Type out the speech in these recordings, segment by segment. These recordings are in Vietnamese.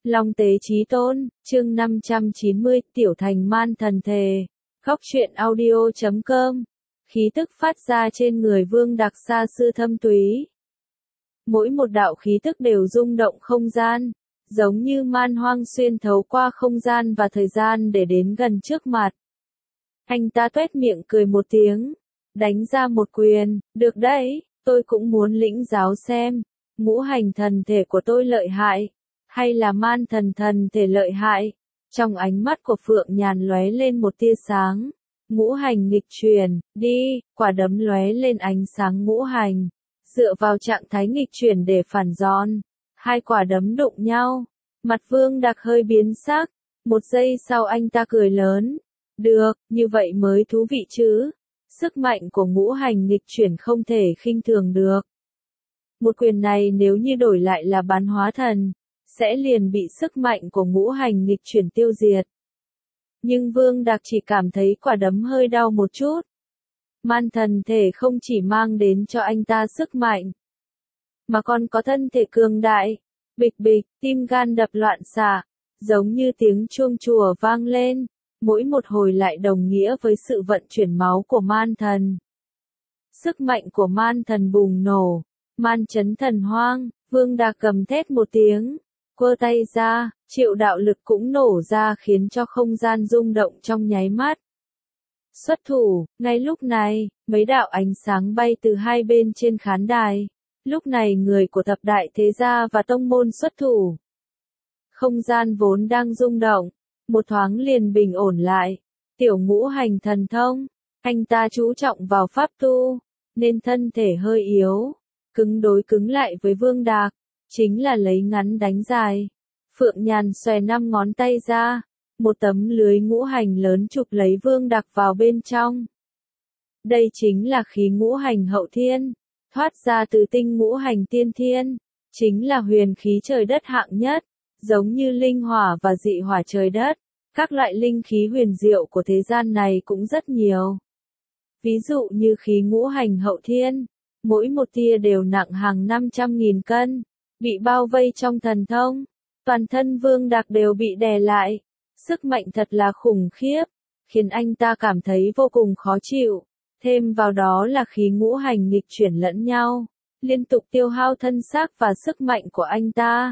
Long tế chí tôn, chương 590, tiểu thành man thần thề. Góc truyện audio.com. Khí tức phát ra trên người Vương Đặc xa xưa thâm túy. Mỗi một đạo khí tức đều rung động không gian, giống như man hoang xuyên thấu qua không gian và thời gian để đến gần trước mặt. Anh ta tuét miệng cười một tiếng, đánh ra một quyền, được đấy, tôi cũng muốn lĩnh giáo xem, ngũ hành thần thể của tôi lợi hại, hay là man thần thần thể lợi hại. Trong ánh mắt của Phượng Nhàn lóe lên một tia sáng, ngũ hành nghịch chuyển, đi, quả đấm lóe lên ánh sáng ngũ hành, dựa vào trạng thái nghịch chuyển để phản giòn, hai quả đấm đụng nhau, mặt Vương Đặc hơi biến sắc, một giây sau anh ta cười lớn, được, như vậy mới thú vị chứ, sức mạnh của ngũ hành nghịch chuyển không thể khinh thường được. Một quyền này nếu như đổi lại là bán hóa thần, sẽ liền bị sức mạnh của ngũ hành nghịch chuyển tiêu diệt. Nhưng Vương Đặc chỉ cảm thấy quả đấm hơi đau một chút. Man thần thể không chỉ mang đến cho anh ta sức mạnh, mà còn có thân thể cường đại. Bịch bịch, tim gan đập loạn xạ, giống như tiếng chuông chùa vang lên, mỗi một hồi lại đồng nghĩa với sự vận chuyển máu của man thần. Sức mạnh của man thần bùng nổ, man chấn thần hoang, Vương Đặc gầm thét một tiếng, quơ tay ra, triệu đạo lực cũng nổ ra khiến cho không gian rung động trong nháy mắt. Xuất thủ, ngay lúc này, mấy đạo ánh sáng bay từ hai bên trên khán đài. Lúc này người của thập đại thế gia và tông môn xuất thủ. Không gian vốn đang rung động, một thoáng liền bình ổn lại. Tiểu ngũ hành thần thông, anh ta chú trọng vào pháp tu, nên thân thể hơi yếu, cứng đối cứng lại với Vương Đặc, chính là lấy ngắn đánh dài. Phượng Nhàn xòe 5 ngón tay ra, một tấm lưới ngũ hành lớn chụp lấy Vương Đặc vào bên trong. Đây chính là khí ngũ hành hậu thiên, thoát ra từ tinh ngũ hành tiên thiên, chính là huyền khí trời đất hạng nhất, giống như linh hỏa và dị hỏa trời đất. Các loại linh khí huyền diệu của thế gian này cũng rất nhiều. Ví dụ như khí ngũ hành hậu thiên, mỗi một tia đều nặng hàng 500.000 cân, bị bao vây trong thần thông, toàn thân Vương Đặc đều bị đè lại. Sức mạnh thật là khủng khiếp, khiến anh ta cảm thấy vô cùng khó chịu. Thêm vào đó là khí ngũ hành nghịch chuyển lẫn nhau, liên tục tiêu hao thân xác và sức mạnh của anh ta.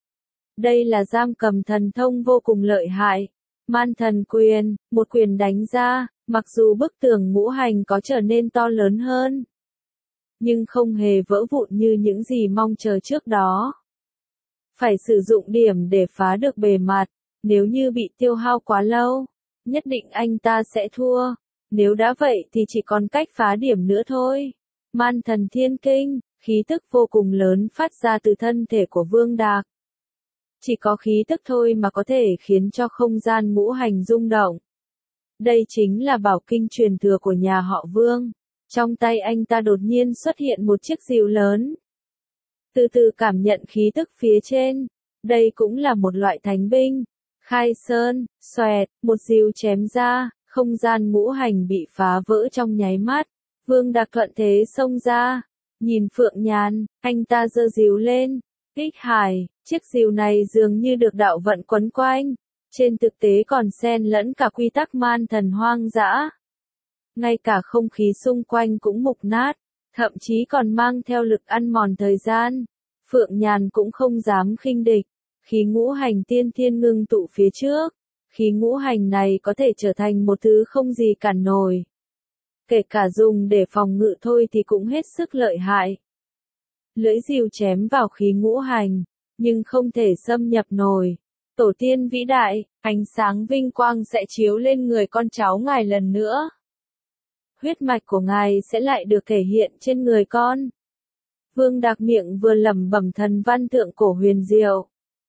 Đây là giam cầm thần thông vô cùng lợi hại. Man thần quyền, một quyền đánh ra, mặc dù bức tường ngũ hành có trở nên to lớn hơn, nhưng không hề vỡ vụn như những gì mong chờ trước đó. Phải sử dụng điểm để phá được bề mặt, nếu như bị tiêu hao quá lâu, nhất định anh ta sẽ thua. Nếu đã vậy thì chỉ còn cách phá điểm nữa thôi. Man thần thiên kinh, khí tức vô cùng lớn phát ra từ thân thể của Vương Đặc. Chỉ có khí tức thôi mà có thể khiến cho không gian ngũ hành rung động. Đây chính là bảo kinh truyền thừa của nhà họ Vương. Trong tay anh ta đột nhiên xuất hiện một chiếc rìu lớn. Từ từ cảm nhận khí tức phía trên. Đây cũng là một loại thánh binh. Khai sơn, xoẹt, một rìu chém ra. Không gian ngũ hành bị phá vỡ trong nháy mắt. Vương Đặc thuận thế xông ra. Nhìn Phượng Nhàn, anh ta giơ rìu lên. Ích hải, chiếc rìu này dường như được đạo vận quấn quanh. Trên thực tế còn xen lẫn cả quy tắc man thần hoang dã. Ngay cả không khí xung quanh cũng mục nát, thậm chí còn mang theo lực ăn mòn thời gian. Phượng Nhàn cũng không dám khinh địch. Khí ngũ hành tiên thiên ngưng tụ phía trước. Khí ngũ hành này có thể trở thành một thứ không gì cản nổi. Kể cả dùng để phòng ngự thôi thì cũng hết sức lợi hại. Lưỡi rìu chém vào khí ngũ hành, nhưng không thể xâm nhập nổi. Tổ tiên vĩ đại, ánh sáng vinh quang sẽ chiếu lên người con cháu ngài lần nữa. Huyết mạch của ngài sẽ lại được thể hiện trên người con. Vương Đặc miệng vừa lẩm bẩm thần văn thượng cổ huyền diệu.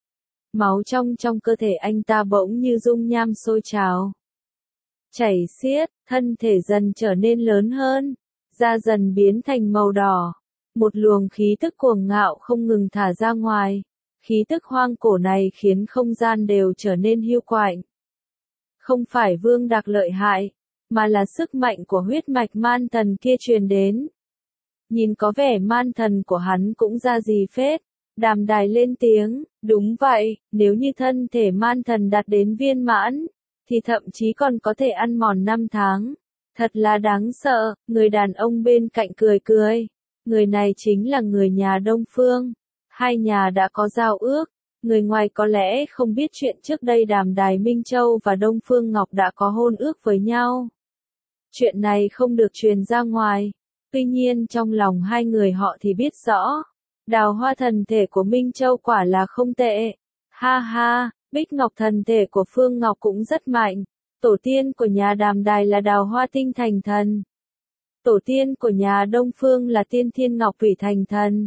Máu trong cơ thể anh ta bỗng như dung nham sôi trào. Chảy xiết, thân thể dần trở nên lớn hơn, da dần biến thành màu đỏ. Một luồng khí tức cuồng ngạo không ngừng thả ra ngoài. Khí tức hoang cổ này khiến không gian đều trở nên hiu quạnh. Không phải Vương Đặc lợi hại, mà là sức mạnh của huyết mạch man thần kia truyền đến. Nhìn có vẻ man thần của hắn cũng ra gì phết, Đàm Đài lên tiếng, đúng vậy, nếu như thân thể man thần đạt đến viên mãn, thì thậm chí còn có thể ăn mòn 5 tháng. Thật là đáng sợ, người đàn ông bên cạnh cười cười. Người này chính là người nhà Đông Phương. Hai nhà đã có giao ước. Người ngoài có lẽ không biết chuyện trước đây Đàm Đài Minh Châu và Đông Phương Ngọc đã có hôn ước với nhau. Chuyện này không được truyền ra ngoài. Tuy nhiên trong lòng hai người họ thì biết rõ. Đào hoa thần thể của Minh Châu quả là không tệ. Ha ha, Bích Ngọc thần thể của Phương Ngọc cũng rất mạnh. Tổ tiên của nhà Đàm Đài là đào hoa tinh thành thần. Tổ tiên của nhà Đông Phương là tiên thiên ngọc thủy thành thần.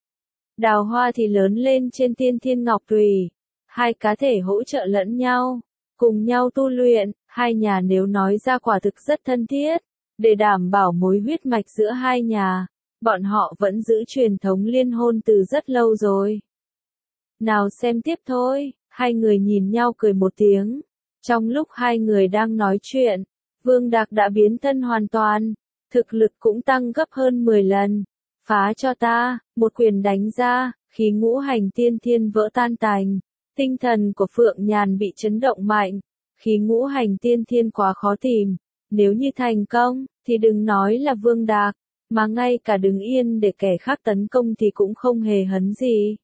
Đào hoa thì lớn lên trên tiên thiên ngọc thủy. Hai cá thể hỗ trợ lẫn nhau, cùng nhau tu luyện, hai nhà nếu nói ra quả thực rất thân thiết. Để đảm bảo mối huyết mạch giữa hai nhà, bọn họ vẫn giữ truyền thống liên hôn từ rất lâu rồi. Nào xem tiếp thôi, hai người nhìn nhau cười một tiếng. Trong lúc hai người đang nói chuyện, Vương Đạc đã biến thân hoàn toàn, thực lực cũng tăng gấp hơn 10 lần. Phá cho ta, một quyền đánh ra, khí ngũ hành tiên thiên vỡ tan tành. Tinh thần của Phượng Nhàn bị chấn động mạnh, khí ngũ hành tiên thiên quá khó tìm. Nếu như thành công, thì đừng nói là Vương Đạc, mà ngay cả đứng yên để kẻ khác tấn công thì cũng không hề hấn gì.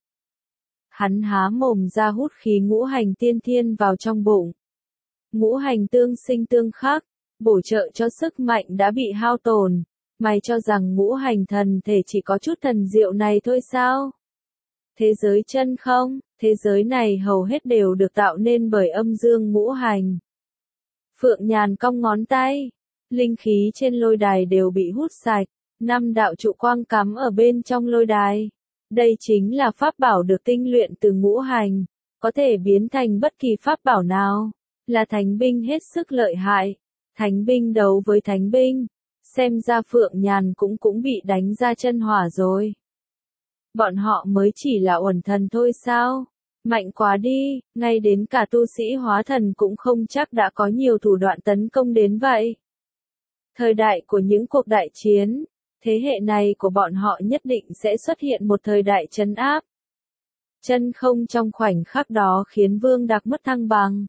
Hắn há mồm ra hút khí ngũ hành tiên thiên vào trong bụng. Ngũ hành tương sinh tương khắc, bổ trợ cho sức mạnh đã bị hao tổn. Mày cho rằng ngũ hành thần thể chỉ có chút thần diệu này thôi sao? Thế giới chân không, thế giới này hầu hết đều được tạo nên bởi âm dương ngũ hành. Phượng Nhàn cong ngón tay, linh khí trên lôi đài đều bị hút sạch, 5 đạo trụ quang cắm ở bên trong lôi đài. Đây chính là pháp bảo được tinh luyện từ ngũ hành, có thể biến thành bất kỳ pháp bảo nào, là thánh binh hết sức lợi hại. Thánh binh đấu với thánh binh, xem ra Phượng Nhàn cũng bị đánh ra chân hỏa rồi. Bọn họ mới chỉ là uẩn thần thôi sao? Mạnh quá đi, ngay đến cả tu sĩ hóa thần cũng không chắc đã có nhiều thủ đoạn tấn công đến vậy. Thời đại của những cuộc đại chiến, thế hệ này của bọn họ nhất định sẽ xuất hiện một thời đại trấn áp. Chân không trong khoảnh khắc đó khiến Vương Đạc mất thăng bằng.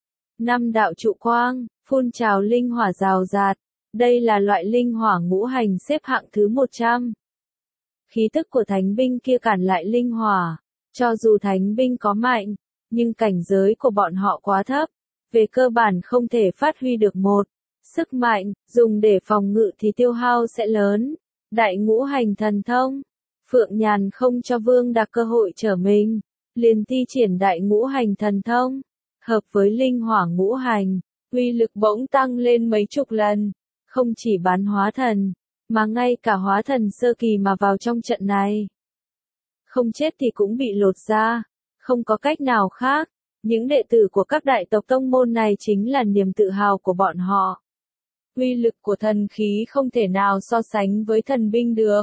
5 đạo trụ quang, phun trào linh hỏa rào rạt. Đây là loại linh hỏa ngũ hành xếp hạng thứ 100. Khí tức của thánh binh kia cản lại linh hỏa. Cho dù thánh binh có mạnh, nhưng cảnh giới của bọn họ quá thấp. Về cơ bản không thể phát huy được một sức mạnh, dùng để phòng ngự thì tiêu hao sẽ lớn. Đại ngũ hành thần thông. Phượng Nhàn không cho Vương Đạc cơ hội trở mình. Liền thi triển đại ngũ hành thần thông. Hợp với linh hỏa ngũ hành, uy lực bỗng tăng lên mấy chục lần. Không chỉ bán hóa thần, mà ngay cả hóa thần sơ kỳ mà vào trong trận này. Không chết thì cũng bị lột ra, không có cách nào khác. Những đệ tử của các đại tộc tông môn này chính là niềm tự hào của bọn họ. Uy lực của thần khí không thể nào so sánh với thần binh được.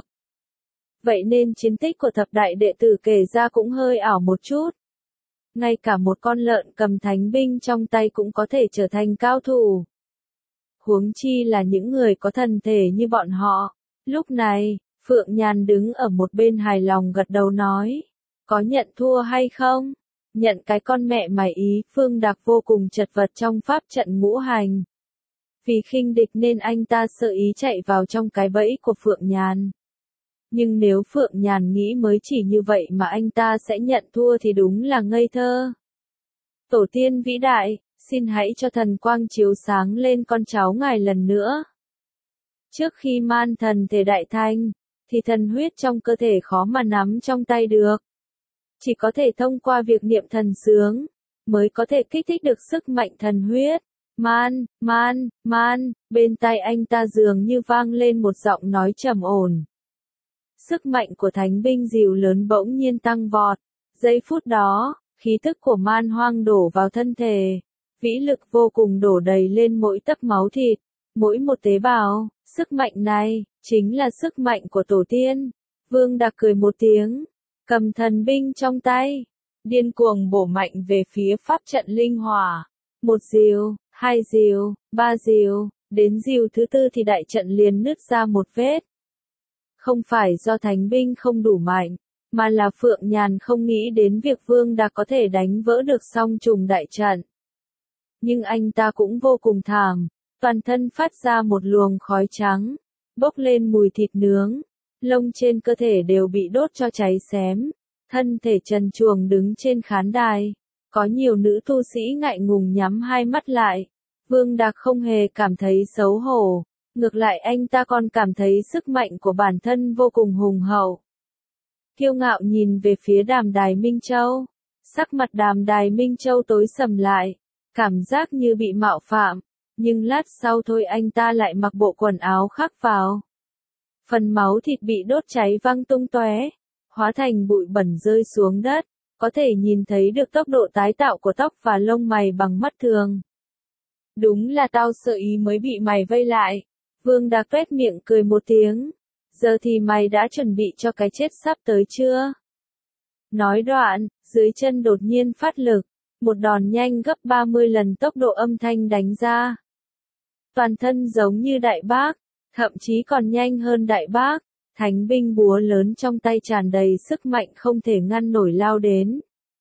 Vậy nên chiến tích của thập đại đệ tử kể ra cũng hơi ảo một chút. Ngay cả một con lợn cầm thánh binh trong tay cũng có thể trở thành cao thủ. Huống chi là những người có thần thể như bọn họ. Lúc này, Phượng Nhàn đứng ở một bên hài lòng gật đầu nói. Có nhận thua hay không? Nhận cái con mẹ mày ý. Phương Đạc vô cùng chật vật trong pháp trận ngũ hành. Vì khinh địch nên anh ta sợ ý chạy vào trong cái bẫy của Phượng Nhàn. Nhưng nếu Phượng Nhàn nghĩ mới chỉ như vậy mà anh ta sẽ nhận thua thì đúng là ngây thơ. Tổ tiên vĩ đại, xin hãy cho thần quang chiếu sáng lên con cháu ngài lần nữa. Trước khi man thần thể đại thành, thì thần huyết trong cơ thể khó mà nắm trong tay được. Chỉ có thể thông qua việc niệm thần sướng, mới có thể kích thích được sức mạnh thần huyết. Man, bên tai anh ta dường như vang lên một giọng nói trầm ổn. Sức mạnh của thánh binh dìu lớn bỗng nhiên tăng vọt. Giây phút đó, khí tức của man hoang đổ vào thân thể. Vĩ lực vô cùng đổ đầy lên mỗi tấc máu thịt, mỗi một tế bào. Sức mạnh này, chính là sức mạnh của tổ tiên. Vương Đạc cười một tiếng, cầm thần binh trong tay, điên cuồng bổ mạnh về phía pháp trận linh hỏa. Một rìu, hai rìu, ba rìu, đến rìu thứ tư thì đại trận liền nứt ra một vết. Không phải do thánh binh không đủ mạnh, mà là Phượng Nhàn không nghĩ đến việc Vương Đạc có thể đánh vỡ được song trùng đại trận. Nhưng anh ta cũng vô cùng thảm, toàn thân phát ra một luồng khói trắng, bốc lên mùi thịt nướng, lông trên cơ thể đều bị đốt cho cháy xém, thân thể trần truồng đứng trên khán đài. Có nhiều nữ tu sĩ ngại ngùng nhắm hai mắt lại. Vương Đạc không hề cảm thấy xấu hổ, ngược lại anh ta còn cảm thấy sức mạnh của bản thân vô cùng hùng hậu. Kiêu ngạo nhìn về phía Đàm Đài Minh Châu, sắc mặt Đàm Đài Minh Châu tối sầm lại, cảm giác như bị mạo phạm, nhưng lát sau thôi anh ta lại mặc bộ quần áo khác vào. Phần máu thịt bị đốt cháy văng tung tóe, hóa thành bụi bẩn rơi xuống đất, có thể nhìn thấy được tốc độ tái tạo của tóc và lông mày bằng mắt thường. Đúng là tao sợ ý mới bị mày vây lại. Vương Đạc tuét miệng cười một tiếng. Giờ thì mày đã chuẩn bị cho cái chết sắp tới chưa? Nói đoạn, dưới chân đột nhiên phát lực, một đòn nhanh gấp 30 lần tốc độ âm thanh đánh ra. Toàn thân giống như đại bác, thậm chí còn nhanh hơn đại bác, thánh binh búa lớn trong tay tràn đầy sức mạnh không thể ngăn nổi lao đến.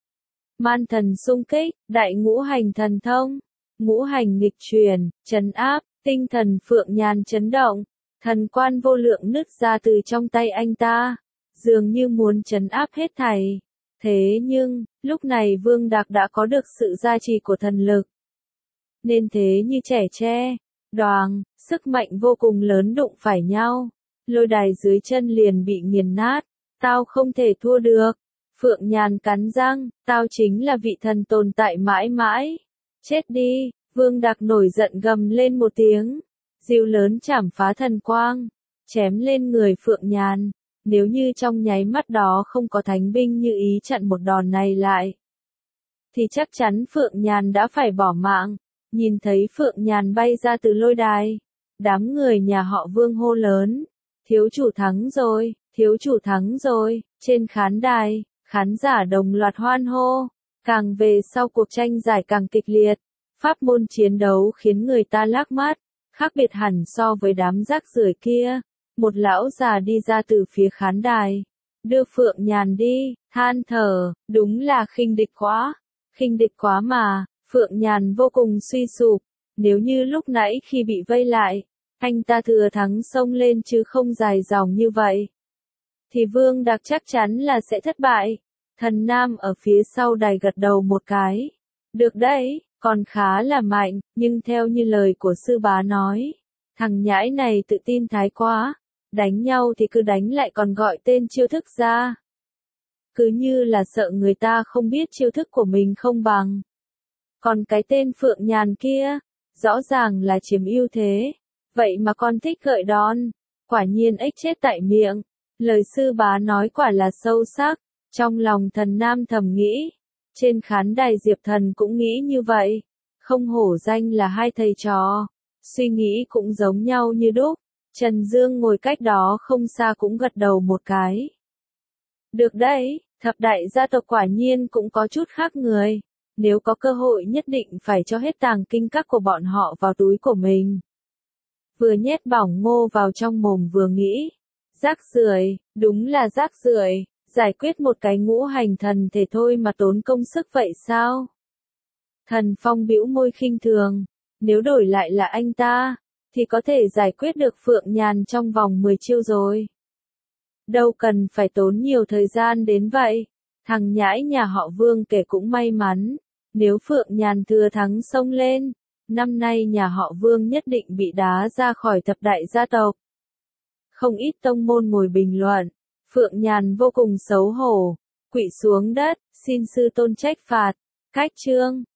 Man thần xung kích, đại ngũ hành thần thông, ngũ hành nghịch truyền, trấn áp, tinh thần Phượng Nhàn chấn động, thần quan vô lượng nứt ra từ trong tay anh ta, dường như muốn trấn áp hết thảy. Thế nhưng, lúc này Vương Đạc đã có được sự gia trì của thần lực. Nên thế như trẻ tre, đoàng, sức mạnh vô cùng lớn đụng phải nhau, lôi đài dưới chân liền bị nghiền nát, tao không thể thua được. Phượng Nhàn cắn răng, tao chính là vị thần tồn tại mãi mãi. Chết đi, Vương Đạc nổi giận gầm lên một tiếng, diêu lớn chảm phá thần quang, chém lên người Phượng Nhàn. Nếu như trong nháy mắt đó không có thánh binh như ý chặn một đòn này lại, thì chắc chắn Phượng Nhàn đã phải bỏ mạng. Nhìn thấy Phượng Nhàn bay ra từ lôi đài, đám người nhà họ Vương hô lớn, thiếu chủ thắng rồi, thiếu chủ thắng rồi. Trên khán đài, khán giả đồng loạt hoan hô, càng về sau cuộc tranh giải càng kịch liệt, pháp môn chiến đấu khiến người ta lác mắt, khác biệt hẳn so với đám rác rưởi kia. Một lão già đi ra từ phía khán đài, đưa Phượng Nhàn đi, than thở, đúng là khinh địch quá mà. Phượng Nhàn vô cùng suy sụp, nếu như lúc nãy khi bị vây lại, anh ta thừa thắng xông lên chứ không dài dòng như vậy, thì Vương Đạc chắc chắn là sẽ thất bại. Thần Nam ở phía sau đài gật đầu một cái, được đấy, còn khá là mạnh, nhưng theo như lời của sư bá nói, thằng nhãi này tự tin thái quá, đánh nhau thì cứ đánh lại còn gọi tên chiêu thức ra. Cứ như là sợ người ta không biết chiêu thức của mình không bằng. Còn cái tên Phượng Nhàn kia, rõ ràng là chiếm ưu thế, vậy mà con thích gợi đòn, quả nhiên ếch chết tại miệng. Lời sư bá nói quả là sâu sắc, trong lòng Thần Nam thầm nghĩ, trên khán đài Diệp Thần cũng nghĩ như vậy, không hổ danh là hai thầy trò, suy nghĩ cũng giống nhau như đúc. Trần Dương ngồi cách đó không xa cũng gật đầu một cái. Được đấy, thập đại gia tộc quả nhiên cũng có chút khác người. Nếu có cơ hội nhất định phải cho hết tàng kinh các của bọn họ vào túi của mình. Vừa nhét bỏng ngô vào trong mồm vừa nghĩ. Rác rưởi, đúng là rác rưởi, giải quyết một cái ngũ hành thần thể thôi mà tốn công sức vậy sao? Thần Phong bĩu môi khinh thường, nếu đổi lại là anh ta, thì có thể giải quyết được Phượng Nhàn trong vòng 10 chiêu rồi. Đâu cần phải tốn nhiều thời gian đến vậy. Thằng nhãi nhà họ Vương kể cũng may mắn, nếu Phượng Nhàn thừa thắng xông lên, năm nay nhà họ Vương nhất định bị đá ra khỏi thập đại gia tộc. Không ít tông môn ngồi bình luận, Phượng Nhàn vô cùng xấu hổ, quỵ xuống đất, xin sư tôn trách phạt. Cách chương